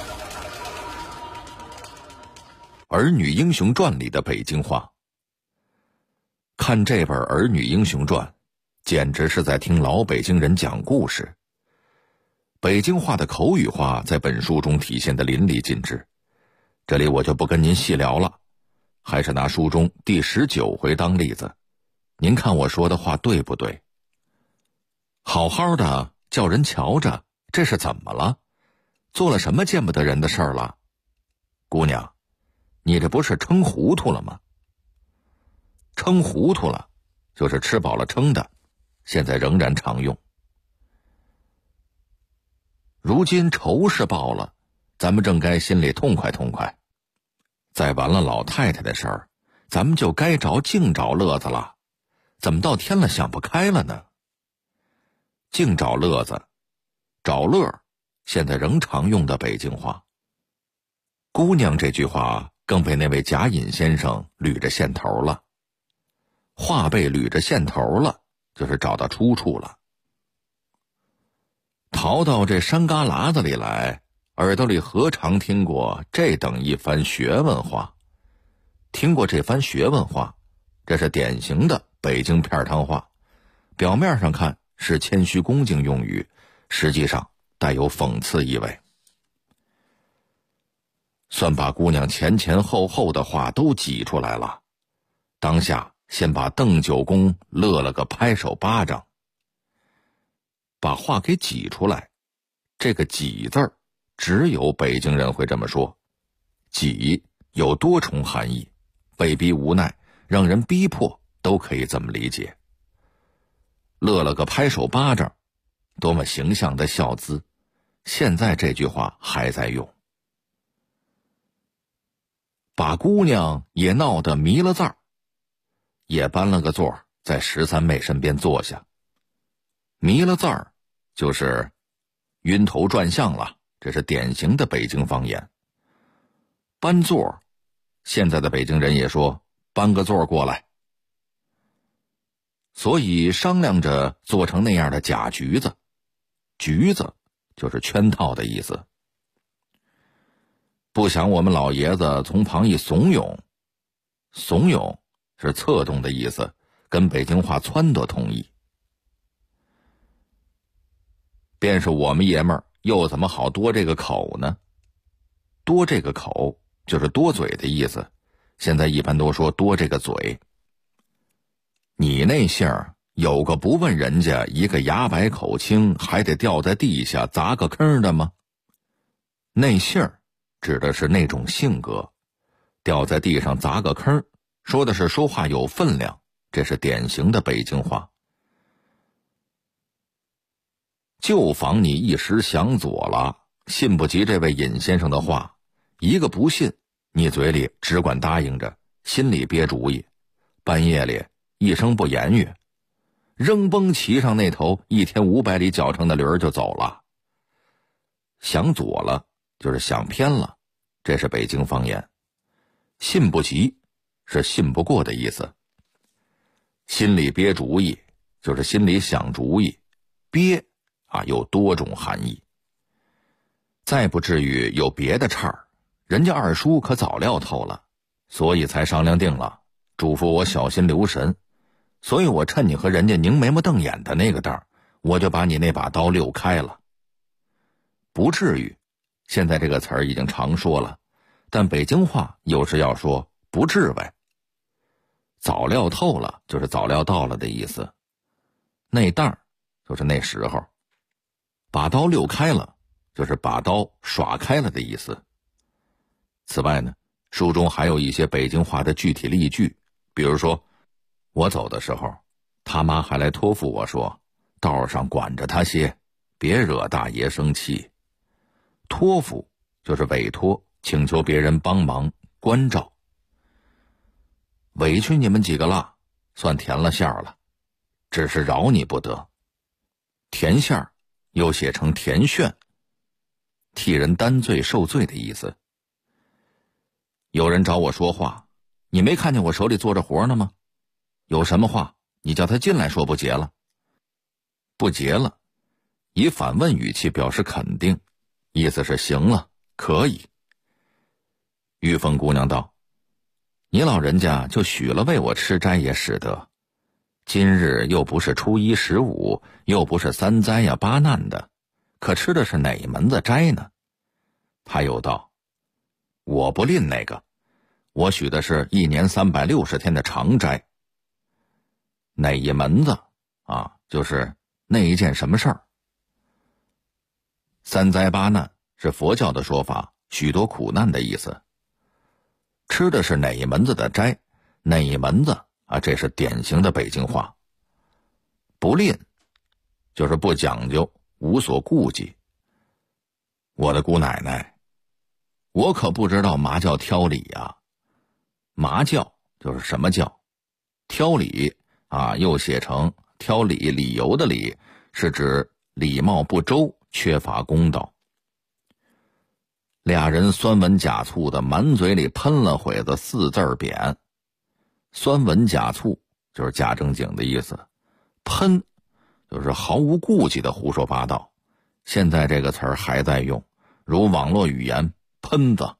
《儿女英雄传》里的北京话。看这本《儿女英雄传》，简直是在听老北京人讲故事。北京话的口语化在本书中体现得淋漓尽致，这里我就不跟您细聊了，还是拿书中第19回当例子，您看我说的话对不对？好好的叫人瞧着，这是怎么了？做了什么见不得人的事儿了？姑娘，你这不是撑糊涂了吗？撑糊涂了就是吃饱了撑的，现在仍然常用。如今仇是报了，咱们正该心里痛快痛快。再完了老太太的事儿，咱们就该净找乐子了，怎么到天了想不开了呢？净找乐子，找乐，现在仍常用的北京话。姑娘这句话更被那位贾隐先生捋着线头了。话被捋着线头了，就是找到出处了。逃到这山旮旯子里来，耳朵里何尝听过这等一番学问话？听过这番学问话，这是典型的北京片汤话，表面上看是谦虚恭敬用语，实际上带有讽刺意味。算把姑娘前前后后的话都挤出来了，当下先把邓九公乐了个拍手巴掌。把话给挤出来，这个挤字儿只有北京人会这么说。挤有多重含义，被逼无奈，让人逼迫，都可以这么理解。乐了个拍手巴掌，多么形象的笑姿，现在这句话还在用。把姑娘也闹得迷了字儿，也搬了个座在13妹身边坐下。迷了字儿就是晕头转向了，这是典型的北京方言。搬座，现在的北京人也说搬个座过来。所以商量着做成那样的假局子，局子就是圈套的意思。不想我们老爷子从旁一怂恿，怂恿是策动的意思，跟北京话撺掇同义。便是我们爷们儿又怎么好多这个口呢？多这个口就是多嘴的意思，现在一般都说多这个嘴。你那姓儿有个不问人家一个牙白口青还得掉在地下砸个坑的吗？那姓儿指的是那种性格，掉在地上砸个坑，说的是说话有分量， 这是典型的北京话。就仿你一时想左了，信不及这位尹先生的话，一个不信，你嘴里只管答应着，心里憋主意，半夜里一声不言语，扔崩骑上那头1500里脚程的驴儿就走了。想左了就是想偏了，这是北京方言。信不及是信不过的意思。心里憋主意就是心里想主意，憋有多种含义。再不至于有别的岔儿，人家二叔可早料透了，所以才商量定了，嘱咐我小心留神。所以我趁你和人家拧眉毛瞪眼的那个当，我就把你那把刀溜开了。不至于，现在这个词儿已经常说了，但北京话有时要说不至为。早料透了就是早料到了的意思，那当就是那时候。把刀溜开了就是把刀耍开了的意思。此外呢，书中还有一些北京话的具体例句，比如说我走的时候，他妈还来托付我说，道上管着他些，别惹大爷生气。托付就是委托，请求别人帮忙关照。委屈你们几个了，算填了馅儿了，只是饶你不得。填馅儿又写成填炫，替人担罪受罪的意思。有人找我说话，你没看见我手里做着活呢吗？有什么话你叫他进来说，不结了。不结了，以反问语气表示肯定，意思是行了，可以。玉凤姑娘道，你老人家就许了为我吃斋也使得，今日又不是初一15，又不是3灾呀8难的，可吃的是哪门子斋呢？他又道，我不吝那个，我许的是1年360天的长斋。哪一门子就是那一件什么事儿。3灾8难是佛教的说法，许多苦难的意思。吃的是哪一门子的斋，哪一门子这是典型的北京话。不吝就是不讲究，无所顾忌。我的姑奶奶，我可不知道嘛叫挑理呀。嘛叫就是什么叫，挑理又写成挑理，理由的理，是指礼貌不周，缺乏公道。俩人酸文假醋的满嘴里喷了会子4字匾。酸文假醋就是假正经的意思，喷就是毫无顾忌的胡说八道。现在这个词儿还在用，如网络语言喷子。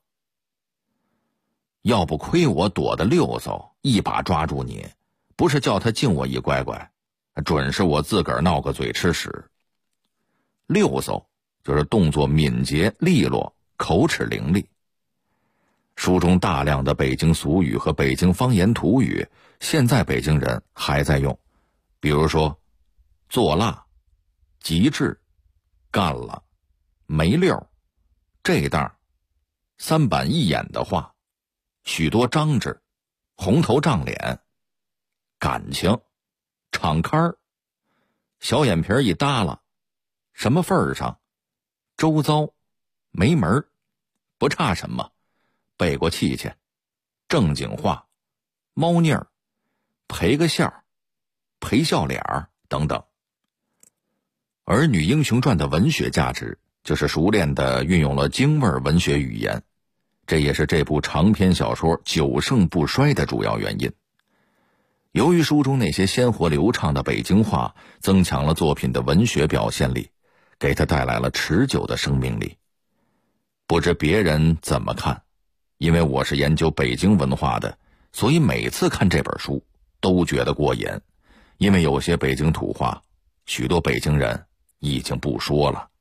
要不亏我躲得溜嗖，一把抓住你，不是叫他敬我一乖乖，准是我自个儿闹个嘴吃屎。溜嗖就是动作敏捷利落，口齿伶俐。书中大量的北京俗语和北京方言土语，现在北京人还在用，比如说做辣、极致、干了、没溜、这当、3板一眼的话、许多张纸、红头胀脸、感情、敞开儿、小眼皮一耷拉、什么份儿上、周遭、没门儿、不差什么、背过气去、正经话、猫腻儿、赔个笑儿、赔笑脸儿等等。《儿女英雄传》的文学价值就是熟练地运用了京味文学语言，这也是这部长篇小说久盛不衰的主要原因。由于书中那些鲜活流畅的北京话增强了作品的文学表现力，给它带来了持久的生命力。不知别人怎么看，因为我是研究北京文化的，所以每次看这本书都觉得过瘾。因为有些北京土话，许多北京人已经不说了。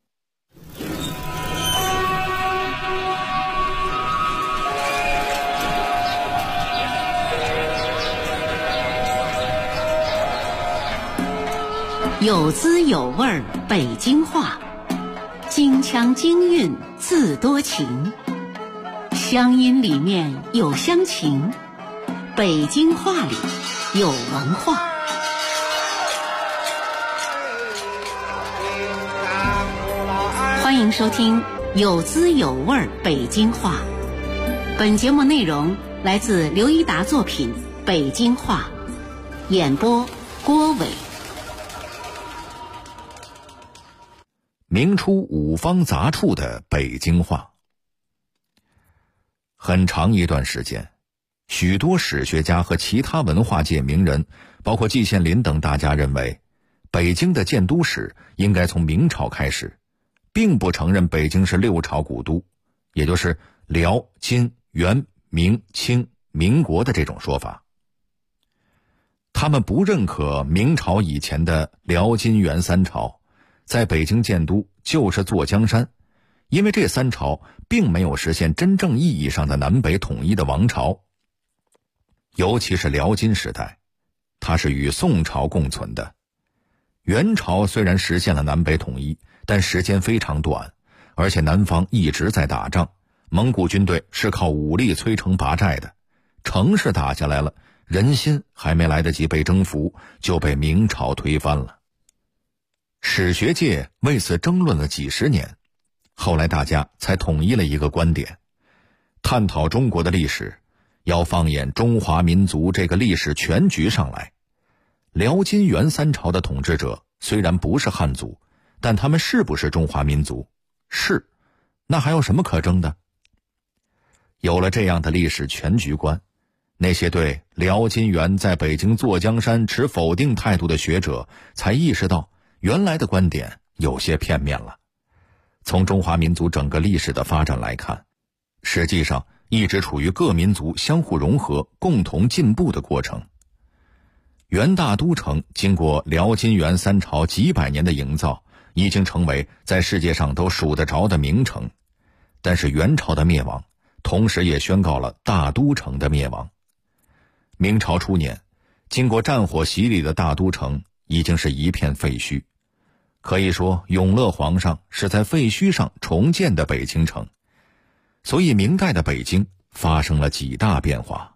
有滋有味北京话，京腔京韵自多情，乡音里面有乡情，北京话里有文化。欢迎收听有滋有味北京话。本节目内容来自刘一达作品《北京话》，演播郭伟。 明初五方杂处的北京话。很长一段时间，许多史学家和其他文化界名人，包括季羡林等大家认为，北京的建都史应该从明朝开始，并不承认北京是六朝古都，也就是辽、金、元、明、清、民国的这种说法。他们不认可明朝以前的辽、金、元三朝在北京建都就是坐江山，因为这三朝并没有实现真正意义上的南北统一的王朝。尤其是辽金时代，它是与宋朝共存的。元朝虽然实现了南北统一，但时间非常短，而且南方一直在打仗，蒙古军队是靠武力摧城拔寨的，城市打下来了，人心还没来得及被征服，就被明朝推翻了。史学界为此争论了几十年，后来大家才统一了一个观点：探讨中国的历史，要放眼中华民族这个历史全局上来。辽金元三朝的统治者虽然不是汉族，但他们是不是中华民族？是，那还有什么可争的？有了这样的历史全局观，那些对辽金元在北京坐江山持否定态度的学者才意识到，原来的观点有些片面了。从中华民族整个历史的发展来看，实际上一直处于各民族相互融合、共同进步的过程。元大都城经过辽金元三朝几百年的营造，已经成为在世界上都数得着的名城。但是元朝的灭亡，同时也宣告了大都城的灭亡。明朝初年，经过战火洗礼的大都城已经是一片废墟。可以说，永乐皇上是在废墟上重建的北京城。所以明代的北京发生了几大变化。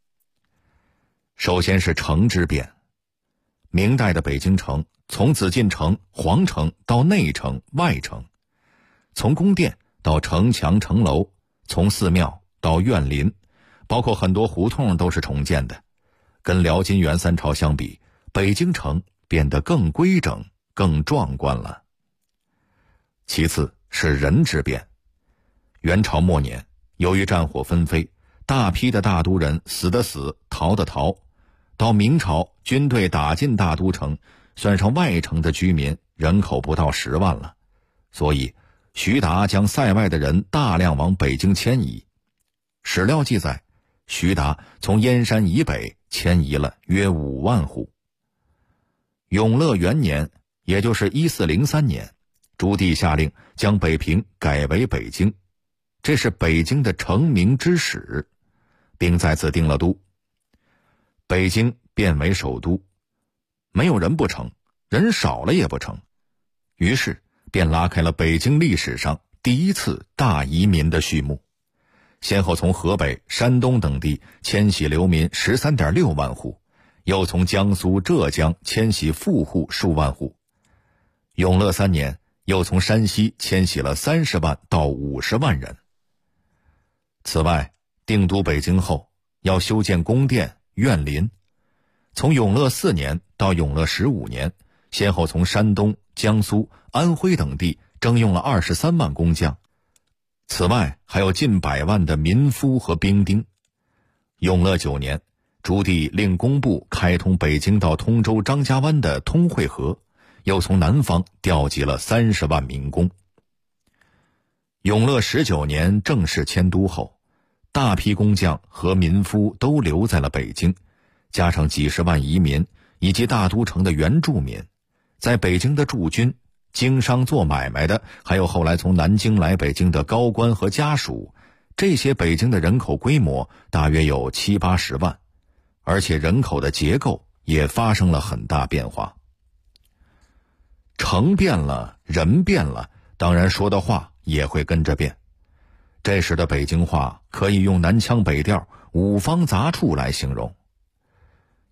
首先是城之变。明代的北京城从紫禁城、皇城到内城、外城，从宫殿到城墙城楼，从寺庙到院林，包括很多胡同都是重建的。跟辽金元三朝相比，北京城变得更规整、更壮观了。其次是人之变。元朝末年，由于战火纷飞，大批的大都人死的死，逃的逃。到明朝，军队打进大都城，算上外城的居民，人口不到10万了。所以徐达将塞外的人大量往北京迁移。史料记载，徐达从燕山以北迁移了约5万户。永乐元年，也就是1403年，朱棣下令将北平改为北京，这是北京的成名之始，并在此定了都。北京变为首都，没有人不成，人少了也不成，于是便拉开了北京历史上第一次大移民的序幕，先后从河北、山东等地迁徙流民 13.6 万户，又从江苏、浙江迁徙富户数万户。永乐3年，又从山西迁徙了30万到50万人。此外，定都北京后，要修建宫殿、院林。从永乐4年到永乐15年，先后从山东、江苏、安徽等地征用了23万工匠。此外，还有近100万的民夫和兵丁。永乐9年，朱棣令工部开通北京到通州张家湾的通惠河，又从南方调集了30万民工。永乐19年正式迁都后，大批工匠和民夫都留在了北京，加上几十万移民以及大都城的原住民，在北京的驻军、经商做买卖的，还有后来从南京来北京的高官和家属，这些北京的人口规模大约有70-80万，而且人口的结构也发生了很大变化。城变了，人变了，当然说的话也会跟着变。这时的北京话可以用南腔北调、五方杂处来形容。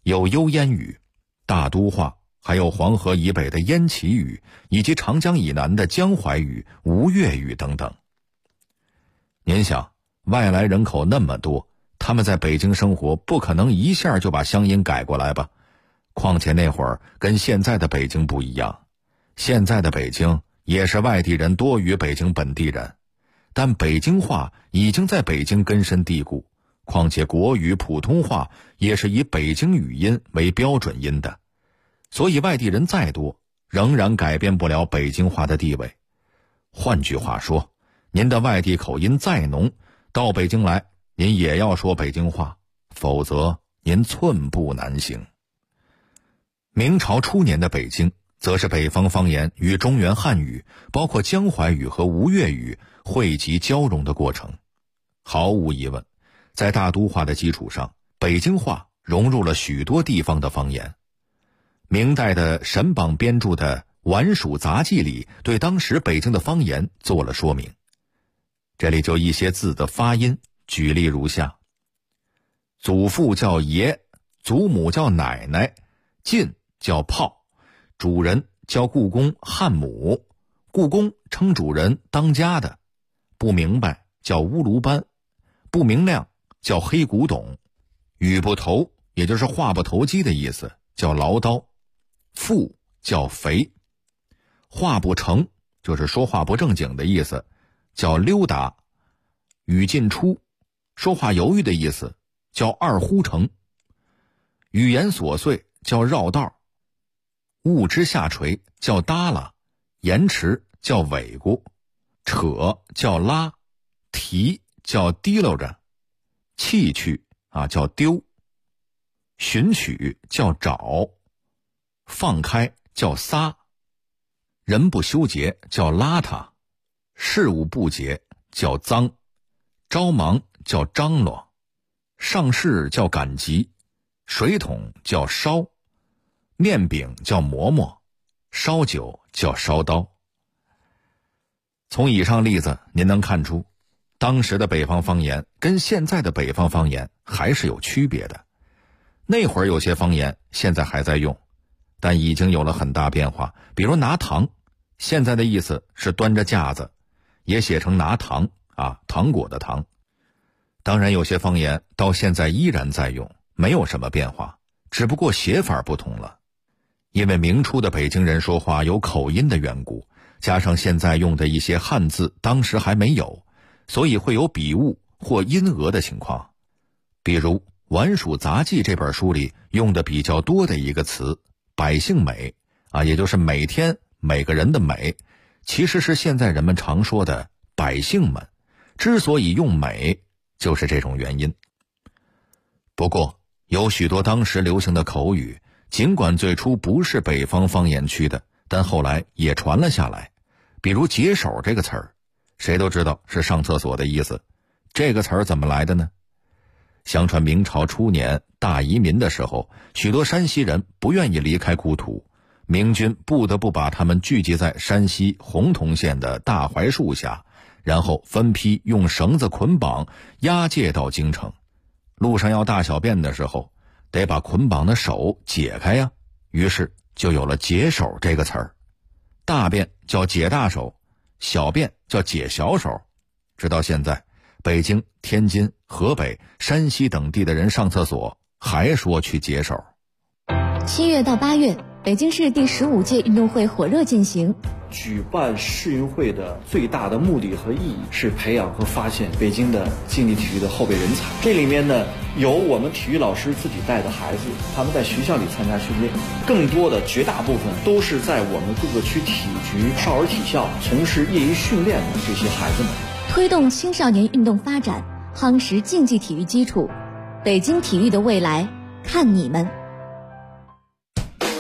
有幽烟语、大都话，还有黄河以北的燕齐语，以及长江以南的江淮语、吴越语等等。您想，外来人口那么多，他们在北京生活，不可能一下就把乡音改过来吧？况且那会儿跟现在的北京不一样，现在的北京也是外地人多于北京本地人，但北京话已经在北京根深蒂固，况且国语、普通话也是以北京语音为标准音的，所以外地人再多，仍然改变不了北京话的地位。换句话说，您的外地口音再浓，到北京来，您也要说北京话，否则您寸步难行。明朝初年的北京，则是北方方言与中原汉语，包括江淮语和吴越语汇集交融的过程。毫无疑问，在大都话的基础上，北京话融入了许多地方的方言。明代的沈榜编著的《宛署杂记》里，对当时北京的方言做了说明。这里就一些字的发音，举例如下：祖父叫爷，祖母叫奶奶，进叫炮，主人叫故宫汉母，故宫称主人当家的，不明白叫乌卢班，不明亮叫黑古董，语不投也就是话不投机的意思，叫唠叨，富叫肥，话不成就是说话不正经的意思，叫溜达，语进出说话犹豫的意思，叫二呼成，语言琐碎叫绕道，物之下垂叫耷拉，延迟叫尾咕，扯叫拉，提叫提溜着，弃去叫丢，寻取叫找，放开叫撒，人不修洁叫邋遢，事务不洁叫脏，着忙叫张罗，上事叫赶集，水桶叫烧，面饼叫馍馍，烧酒叫烧刀。从以上例子您能看出，当时的北方方言跟现在的北方方言还是有区别的。那会儿有些方言现在还在用，但已经有了很大变化。比如拿糖，现在的意思是端着架子，也写成拿糖糖果的糖。当然有些方言到现在依然在用，没有什么变化，只不过写法不同了。因为明初的北京人说话有口音的缘故，加上现在用的一些汉字当时还没有，所以会有笔误或音讹的情况。比如《宛署杂记》这本书里用的比较多的一个词百姓美也就是每天每个人的美，其实是现在人们常说的百姓们，之所以用美就是这种原因。不过有许多当时流行的口语，尽管最初不是北方方言区的，但后来也传了下来。比如解手这个词儿，谁都知道是上厕所的意思，这个词儿怎么来的呢？相传明朝初年大移民的时候，许多山西人不愿意离开故土，明军不得不把他们聚集在山西洪洞县的大槐树下，然后分批用绳子捆绑押解到京城。路上要大小便的时候，得把捆绑的手解开呀，于是就有了解手这个词儿。大便叫解大手，小便叫解小手。直到现在，北京、天津、河北、山西等地的人上厕所还说去解手。 7月到8月，北京市第15届运动会火热进行。 举办世运会的最大的目的和意义是培养和发现北京的竞技体育的后备人才。这里面呢，有我们体育老师自己带的孩子，他们在学校里参加训练，更多的绝大部分都是在我们各个区体育局、少儿体校从事业余训练的这些孩子们。 推动青少年运动发展，夯实竞技体育基础，北京体育的未来，看你们。